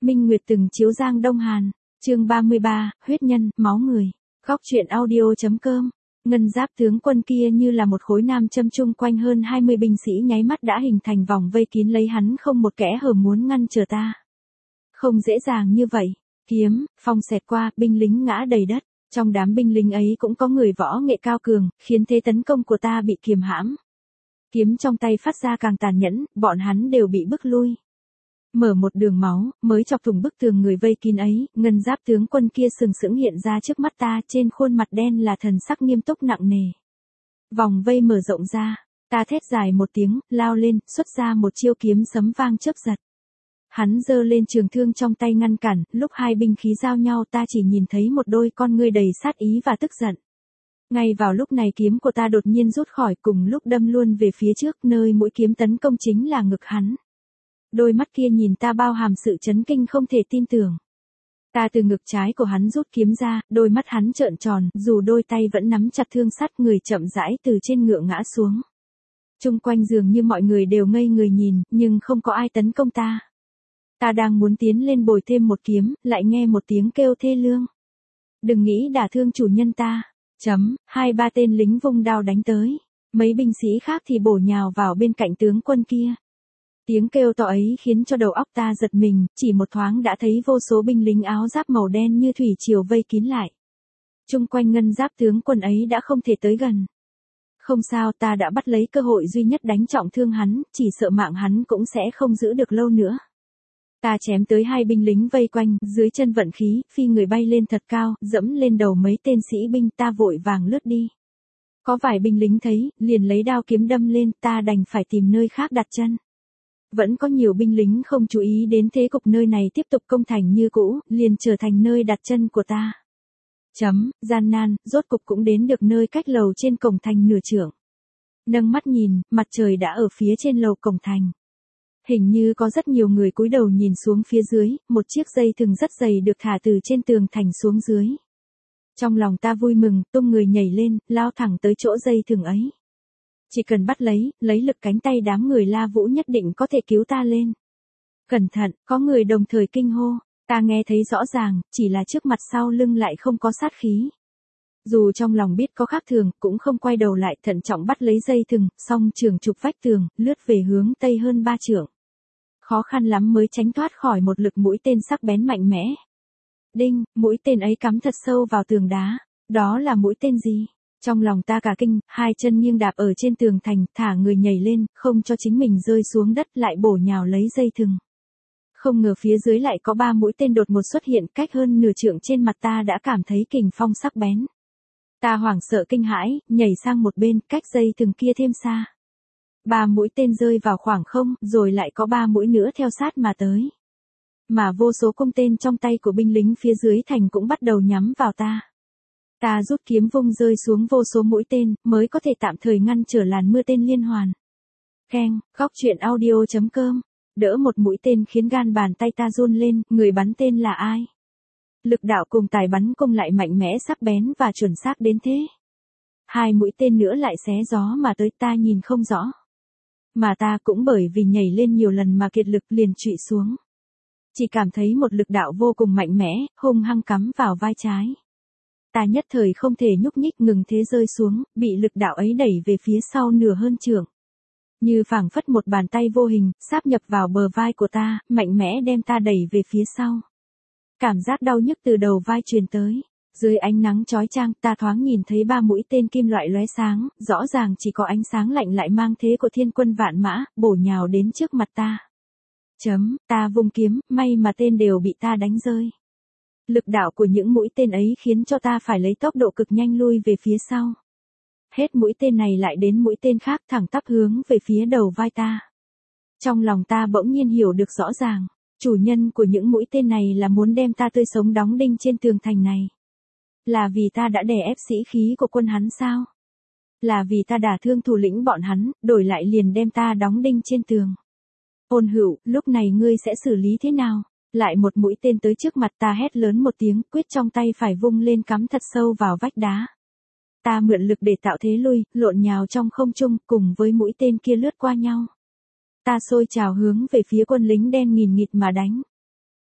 Minh Nguyệt từng chiếu Giang Đông Hàn, chương 33, huyết nhân, máu người. Góc truyện audio.com. Ngân giáp tướng quân kia như là một khối nam châm chung quanh hơn 20 binh sĩ nháy mắt đã hình thành vòng vây kín lấy hắn, không một kẽ hở muốn ngăn trở ta. Không dễ dàng như vậy. Kiếm, phong xẹt qua, binh lính ngã đầy đất. Trong đám binh lính ấy cũng có người võ nghệ cao cường, khiến thế tấn công của ta bị kiềm hãm. Kiếm trong tay phát ra càng tàn nhẫn, bọn hắn đều bị bức lui. Mở một đường máu, mới chọc thủng bức tường người vây kín ấy, ngân giáp tướng quân kia sừng sững hiện ra trước mắt ta, trên khuôn mặt đen là thần sắc nghiêm túc nặng nề. Vòng vây mở rộng ra, ta thét dài một tiếng, lao lên, xuất ra một chiêu kiếm sấm vang chớp giật. Hắn giơ lên trường thương trong tay ngăn cản, lúc hai binh khí giao nhau ta chỉ nhìn thấy một đôi con ngươi đầy sát ý và tức giận. Ngay vào lúc này kiếm của ta đột nhiên rút khỏi, cùng lúc đâm luôn về phía trước, nơi mũi kiếm tấn công chính là ngực hắn. Đôi mắt kia nhìn ta bao hàm sự chấn kinh không thể tin tưởng. Ta từ ngực trái của hắn rút kiếm ra, đôi mắt hắn trợn tròn, dù đôi tay vẫn nắm chặt thương sắt, người chậm rãi từ trên ngựa ngã xuống. Chung quanh dường như mọi người đều ngây người nhìn, nhưng không có ai tấn công ta. Ta đang muốn tiến lên bồi thêm một kiếm, lại nghe một tiếng kêu thê lương. Đừng nghĩ đả thương chủ nhân ta. Hai ba tên lính vung đao đánh tới. Mấy binh sĩ khác thì bổ nhào vào bên cạnh tướng quân kia. Tiếng kêu to ấy khiến cho đầu óc ta giật mình, chỉ một thoáng đã thấy vô số binh lính áo giáp màu đen như thủy triều vây kín lại. Chung quanh ngân giáp tướng quân ấy đã không thể tới gần. Không sao, ta đã bắt lấy cơ hội duy nhất đánh trọng thương hắn, chỉ sợ mạng hắn cũng sẽ không giữ được lâu nữa. Ta chém tới hai binh lính vây quanh, dưới chân vận khí, phi người bay lên thật cao, dẫm lên đầu mấy tên sĩ binh, ta vội vàng lướt đi. Có vài binh lính thấy, liền lấy đao kiếm đâm lên, ta đành phải tìm nơi khác đặt chân. Vẫn có nhiều binh lính không chú ý đến thế cục nơi này tiếp tục công thành như cũ, liền trở thành nơi đặt chân của ta. Gian nan, rốt cục cũng đến được nơi cách lầu trên cổng thành nửa trượng. Nâng mắt nhìn, mặt trời đã ở phía trên lầu cổng thành. Hình như có rất nhiều người cúi đầu nhìn xuống phía dưới, một chiếc dây thừng rất dày được thả từ trên tường thành xuống dưới. Trong lòng ta vui mừng, tung người nhảy lên, lao thẳng tới chỗ dây thừng ấy. Chỉ cần bắt lấy lực cánh tay đám người La Vũ nhất định có thể cứu ta lên. Cẩn thận, có người đồng thời kinh hô, ta nghe thấy rõ ràng, chỉ là trước mặt sau lưng lại không có sát khí. Dù trong lòng biết có khác thường, cũng không quay đầu lại, thận trọng bắt lấy dây thừng, song trường chụp vách tường, lướt về hướng tây hơn 3 trượng. Khó khăn lắm mới tránh thoát khỏi một lực mũi tên sắc bén mạnh mẽ. Đinh, mũi tên ấy cắm thật sâu vào tường đá. Đó là mũi tên gì? Trong lòng ta cả kinh, hai chân nghiêng đạp ở trên tường thành, thả người nhảy lên, không cho chính mình rơi xuống đất, lại bổ nhào lấy dây thừng. Không ngờ phía dưới lại có 3 mũi tên đột ngột xuất hiện, cách hơn nửa trượng, trên mặt ta đã cảm thấy kình phong sắc bén. Ta hoảng sợ kinh hãi, nhảy sang một bên, cách dây thừng kia thêm xa. 3 mũi tên rơi vào khoảng không, rồi lại có 3 mũi nữa theo sát mà tới. Mà vô số cung tên trong tay của binh lính phía dưới thành cũng bắt đầu nhắm vào ta. Ta rút kiếm vung rơi xuống vô số mũi tên, mới có thể tạm thời ngăn trở làn mưa tên liên hoàn. Keng, góc truyện audio.com. Đỡ một mũi tên khiến gan bàn tay ta run lên, người bắn tên là ai? Lực đạo cùng tài bắn cung lại mạnh mẽ, sắc bén và chuẩn xác đến thế. 2 mũi tên nữa lại xé gió mà tới, ta nhìn không rõ. Mà ta cũng bởi vì nhảy lên nhiều lần mà kiệt lực, liền trụy xuống. Chỉ cảm thấy một lực đạo vô cùng mạnh mẽ, hung hăng cắm vào vai trái. Ta nhất thời không thể nhúc nhích, ngừng thế rơi xuống, bị lực đạo ấy đẩy về phía sau nửa hơn trượng. Như phảng phất một bàn tay vô hình, sáp nhập vào bờ vai của ta, mạnh mẽ đem ta đẩy về phía sau. Cảm giác đau nhức từ đầu vai truyền tới. Dưới ánh nắng chói chang, ta thoáng nhìn thấy 3 mũi tên kim loại lóe sáng, rõ ràng chỉ có ánh sáng lạnh lại mang thế của thiên quân vạn mã, bổ nhào đến trước mặt ta. Ta vung kiếm, may mà tên đều bị ta đánh rơi. Lực đạo của những mũi tên ấy khiến cho ta phải lấy tốc độ cực nhanh lui về phía sau. Hết mũi tên này lại đến mũi tên khác, thẳng tắp hướng về phía đầu vai ta. Trong lòng ta bỗng nhiên hiểu được rõ ràng, chủ nhân của những mũi tên này là muốn đem ta tươi sống đóng đinh trên tường thành này. Là vì ta đã đè ép sĩ khí của quân hắn sao? Là vì ta đả thương thủ lĩnh bọn hắn, đổi lại liền đem ta đóng đinh trên tường. Ôn Hữu, lúc này ngươi sẽ xử lý thế nào? Lại một mũi tên tới trước mặt ta, hét lớn một tiếng, quyết trong tay phải vung lên cắm thật sâu vào vách đá. Ta mượn lực để tạo thế lui, lộn nhào trong không trung, cùng với mũi tên kia lướt qua nhau. Ta xôi trào hướng về phía quân lính đen nghìn nghịt mà đánh.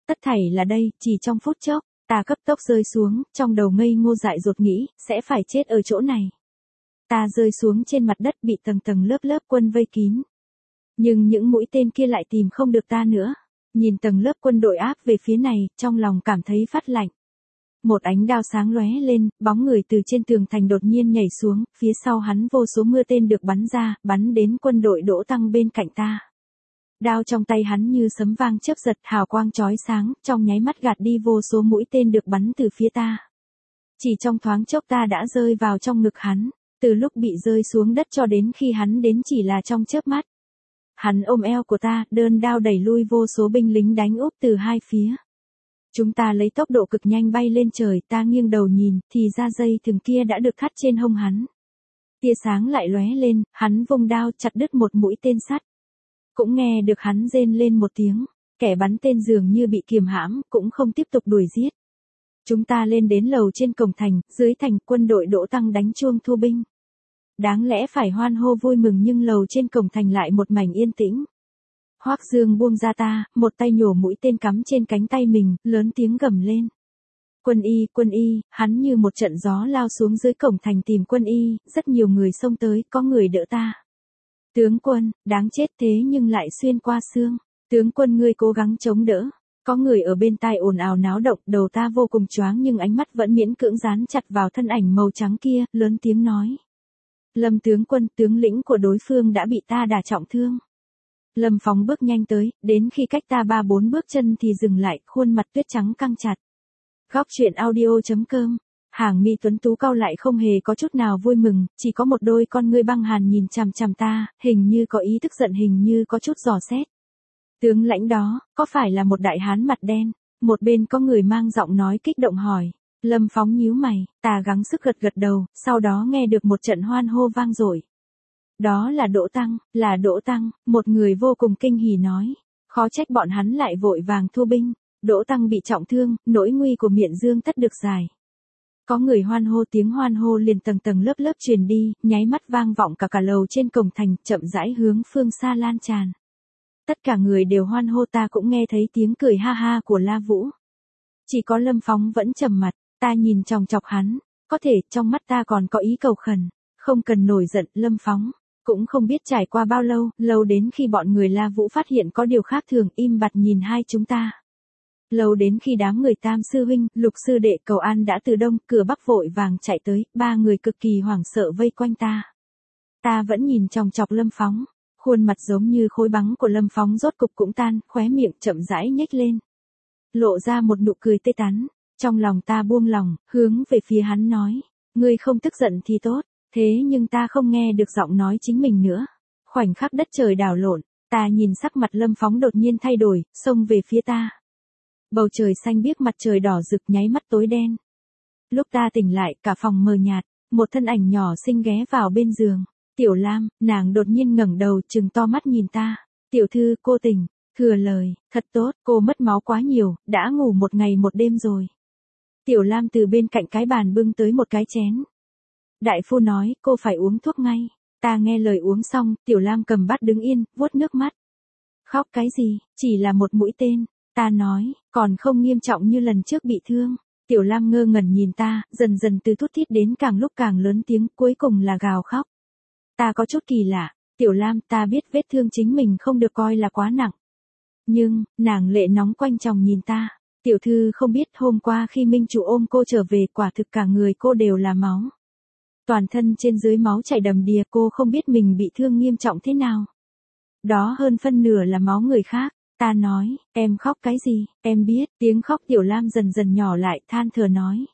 Tất thảy là đây, chỉ trong phút chốc, ta cấp tốc rơi xuống, trong đầu ngây ngô dại dột nghĩ, sẽ phải chết ở chỗ này. Ta rơi xuống trên mặt đất bị tầng tầng lớp lớp quân vây kín. Nhưng những mũi tên kia lại tìm không được ta nữa. Nhìn tầng lớp quân đội áp về phía này, trong lòng cảm thấy phát lạnh. Một ánh đao sáng lóe lên, bóng người từ trên tường thành đột nhiên nhảy xuống, phía sau hắn vô số mưa tên được bắn ra, bắn đến quân đội Đỗ Tăng bên cạnh ta. Đao trong tay hắn như sấm vang chớp giật, hào quang chói sáng, trong nháy mắt gạt đi vô số mũi tên được bắn từ phía ta. Chỉ trong thoáng chốc ta đã rơi vào trong ngực hắn, từ lúc bị rơi xuống đất cho đến khi hắn đến chỉ là trong chớp mắt. Hắn ôm eo của ta, đơn đao đẩy lui vô số binh lính đánh úp từ hai phía. Chúng ta lấy tốc độ cực nhanh bay lên trời, ta nghiêng đầu nhìn, thì ra dây thừng kia đã được thắt trên hông hắn. Tia sáng lại lóe lên, hắn vung đao chặt đứt một mũi tên sắt. Cũng nghe được hắn rên lên một tiếng, kẻ bắn tên dường như bị kiềm hãm, cũng không tiếp tục đuổi giết. Chúng ta lên đến lầu trên cổng thành, dưới thành quân đội Đỗ Tăng đánh chuông thu binh. Đáng lẽ phải hoan hô vui mừng nhưng lầu trên cổng thành lại một mảnh yên tĩnh. Hoắc Dương buông ra ta, một tay nhổ mũi tên cắm trên cánh tay mình, lớn tiếng gầm lên. Quân y, hắn như một trận gió lao xuống dưới cổng thành tìm quân y, rất nhiều người xông tới, có người đỡ ta. Tướng quân, đáng chết thế nhưng lại xuyên qua xương. Tướng quân ngươi cố gắng chống đỡ. Có người ở bên tai ồn ào náo động, đầu ta vô cùng choáng nhưng ánh mắt vẫn miễn cưỡng dán chặt vào thân ảnh màu trắng kia, lớn tiếng nói. Lâm tướng quân, tướng lĩnh của đối phương đã bị ta đả trọng thương. Lâm Phóng bước nhanh tới, đến khi cách ta 3-4 bước chân thì dừng lại, khuôn mặt tuyết trắng căng chặt. Góc truyện audio.com. Hàng mi tuấn tú cau lại không hề có chút nào vui mừng, chỉ có một đôi con ngươi băng hàn nhìn chằm chằm ta, hình như có ý tức giận, hình như có chút dò xét. Tướng lãnh đó, có phải là một đại hán mặt đen? Một bên có người mang giọng nói kích động hỏi. Lâm Phóng nhíu mày, ta gắng sức gật gật đầu, sau đó nghe được một trận hoan hô vang dội. Đó là Đỗ Tăng, một người vô cùng kinh hỉ nói. Khó trách bọn hắn lại vội vàng thu binh, Đỗ Tăng bị trọng thương, nỗi nguy của Miện Dương tất được giải. Có người hoan hô, tiếng hoan hô liền tầng tầng lớp lớp truyền đi, nháy mắt vang vọng cả lầu trên cổng thành, chậm rãi hướng phương xa lan tràn. Tất cả người đều hoan hô, ta cũng nghe thấy tiếng cười ha ha của La Vũ. Chỉ có Lâm Phóng vẫn trầm mặt, ta nhìn chòng chọc hắn, có thể trong mắt ta còn có ý cầu khẩn, không cần nổi giận Lâm Phóng. Cũng không biết trải qua bao lâu, lâu đến khi bọn người La Vũ phát hiện có điều khác thường, im bặt nhìn hai chúng ta. Lâu đến khi đám người Tam sư huynh, Lục sư đệ, Cầu An đã từ đông, cửa bắc vội vàng chạy tới, ba người cực kỳ hoảng sợ vây quanh ta. Ta vẫn nhìn chòng chọc Lâm Phóng, khuôn mặt giống như khối băng của Lâm Phóng rốt cục cũng tan, khóe miệng chậm rãi nhếch lên. Lộ ra một nụ cười tê tắn, trong lòng ta buông lòng, hướng về phía hắn nói, ngươi không tức giận thì tốt. Thế nhưng ta không nghe được giọng nói chính mình nữa. Khoảnh khắc đất trời đảo lộn, ta nhìn sắc mặt Lâm Phóng đột nhiên thay đổi, xông về phía ta. Bầu trời xanh biếc, mặt trời đỏ rực nháy mắt tối đen. Lúc ta tỉnh lại, cả phòng mờ nhạt, một thân ảnh nhỏ xinh ghé vào bên giường. Tiểu Lam, nàng đột nhiên ngẩng đầu, trừng to mắt nhìn ta. Tiểu thư, cô tỉnh, thừa lời, thật tốt, cô mất máu quá nhiều, đã ngủ một ngày một đêm rồi. Tiểu Lam từ bên cạnh cái bàn bưng tới một cái chén. Đại phu nói, cô phải uống thuốc ngay. Ta nghe lời uống xong, Tiểu Lam cầm bát đứng yên, vuốt nước mắt. Khóc cái gì, chỉ là một mũi tên. Ta nói, còn không nghiêm trọng như lần trước bị thương. Tiểu Lam ngơ ngẩn nhìn ta, dần dần từ thút thít đến càng lúc càng lớn tiếng, cuối cùng là gào khóc. Ta có chút kỳ lạ, Tiểu Lam, ta biết vết thương chính mình không được coi là quá nặng. Nhưng, nàng lệ nóng quanh chồng nhìn ta. Tiểu thư không biết hôm qua khi Minh chủ ôm cô trở về, quả thực cả người cô đều là máu. Toàn thân trên dưới máu chảy đầm đìa, cô không biết mình bị thương nghiêm trọng thế nào. Đó hơn phân nửa là máu người khác. Ta nói, em khóc cái gì, em biết, tiếng khóc Tiểu Lam dần dần nhỏ lại, than thở nói.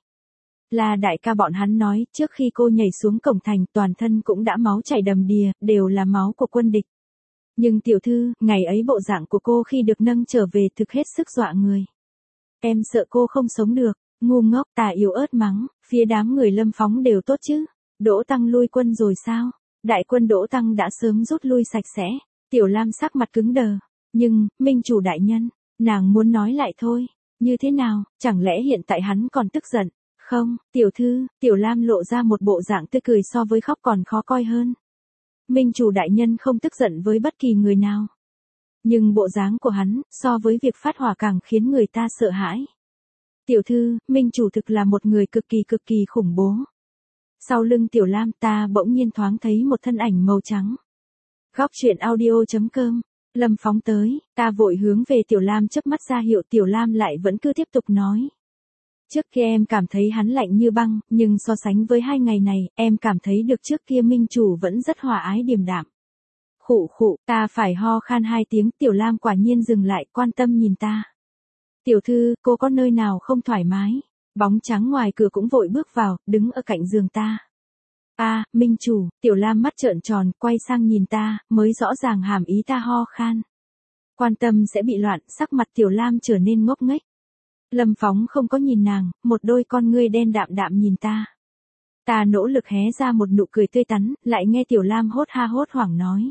Là đại ca bọn hắn nói, trước khi cô nhảy xuống cổng thành, toàn thân cũng đã máu chảy đầm đìa, đều là máu của quân địch. Nhưng tiểu thư, ngày ấy bộ dạng của cô khi được nâng trở về thực hết sức dọa người. Em sợ cô không sống được, ngu ngốc, ta yếu ớt mắng, phía đám người Lâm Phóng đều tốt chứ. Đỗ Tăng lui quân rồi sao? Đại quân Đỗ Tăng đã sớm rút lui sạch sẽ. Tiểu Lam sắc mặt cứng đờ. Nhưng, Minh chủ đại nhân, nàng muốn nói lại thôi. Như thế nào, chẳng lẽ hiện tại hắn còn tức giận? Không, tiểu thư, Tiểu Lam lộ ra một bộ dạng tươi cười so với khóc còn khó coi hơn. Minh chủ đại nhân không tức giận với bất kỳ người nào. Nhưng bộ dáng của hắn, so với việc phát hỏa càng khiến người ta sợ hãi. Tiểu thư, Minh chủ thực là một người cực kỳ khủng bố. Sau lưng Tiểu Lam ta bỗng nhiên thoáng thấy một thân ảnh màu trắng. Góc truyện audio.com. Lâm Phóng tới, ta vội hướng về Tiểu Lam chớp mắt ra hiệu. Tiểu Lam lại vẫn cứ tiếp tục nói. Trước kia em cảm thấy hắn lạnh như băng, nhưng so sánh với 2 ngày này, em cảm thấy được trước kia Minh chủ vẫn rất hòa ái điềm đạm. Khụ khụ, ta phải ho khan 2 tiếng. Tiểu Lam quả nhiên dừng lại, quan tâm nhìn ta. Tiểu thư, cô có nơi nào không thoải mái? Bóng trắng ngoài cửa cũng vội bước vào, đứng ở cạnh giường ta. Minh chủ. Tiểu Lam mắt trợn tròn, quay sang nhìn ta, mới rõ ràng hàm ý ta ho khan. Quan tâm sẽ bị loạn, sắc mặt Tiểu Lam trở nên ngốc nghếch. Lâm Phóng không có nhìn nàng, một đôi con ngươi đen đạm đạm nhìn ta. Ta nỗ lực hé ra một nụ cười tươi tắn, lại nghe Tiểu Lam hốt hoảng nói.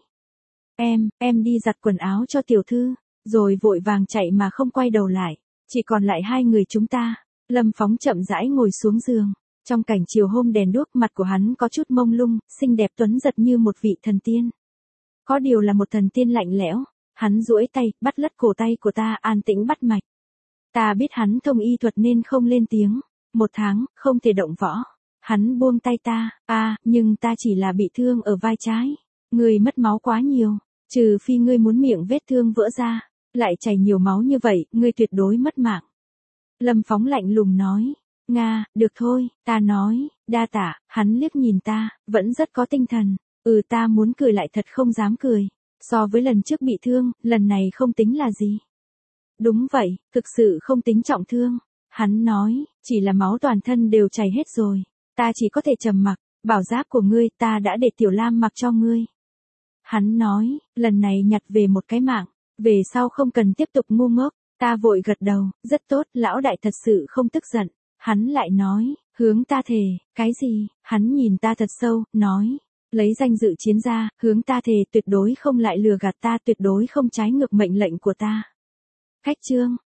Em đi giặt quần áo cho tiểu thư, rồi vội vàng chạy mà không quay đầu lại. Chỉ còn lại 2 người chúng ta. Lâm Phóng chậm rãi ngồi xuống giường. Trong cảnh chiều hôm đèn đuốc, mặt của hắn có chút mông lung, xinh đẹp tuấn giật như một vị thần tiên. Có điều là một thần tiên lạnh lẽo. Hắn duỗi tay, bắt lất cổ tay của ta, an tĩnh bắt mạch. Ta biết hắn thông y thuật nên không lên tiếng. 1 tháng, không thể động võ. Hắn buông tay ta. Nhưng ta chỉ là bị thương ở vai trái. Ngươi mất máu quá nhiều. Trừ phi ngươi muốn miệng vết thương vỡ ra. Lại chảy nhiều máu như vậy, ngươi tuyệt đối mất mạng. Lâm Phóng lạnh lùng nói. Nga, được thôi, ta nói, đa tạ. Hắn liếc nhìn ta, vẫn rất có tinh thần. Ta muốn cười lại thật không dám cười. So với lần trước bị thương, lần này không tính là gì. Đúng vậy, thực sự không tính trọng thương. Hắn nói, chỉ là máu toàn thân đều chảy hết rồi. Ta chỉ có thể trầm mặc. Bảo giáp của ngươi ta đã để Tiểu Lam mặc cho ngươi. Hắn nói, lần này nhặt về một cái mạng. Về sau không cần tiếp tục ngu ngốc. Ta vội gật đầu, rất tốt, lão đại thật sự không tức giận. Hắn lại nói, hướng ta thề. Cái gì? Hắn nhìn ta thật sâu, nói. Lấy danh dự chiến ra, hướng ta thề tuyệt đối không lại lừa gạt ta, tuyệt đối không trái ngược mệnh lệnh của ta. Khách trương,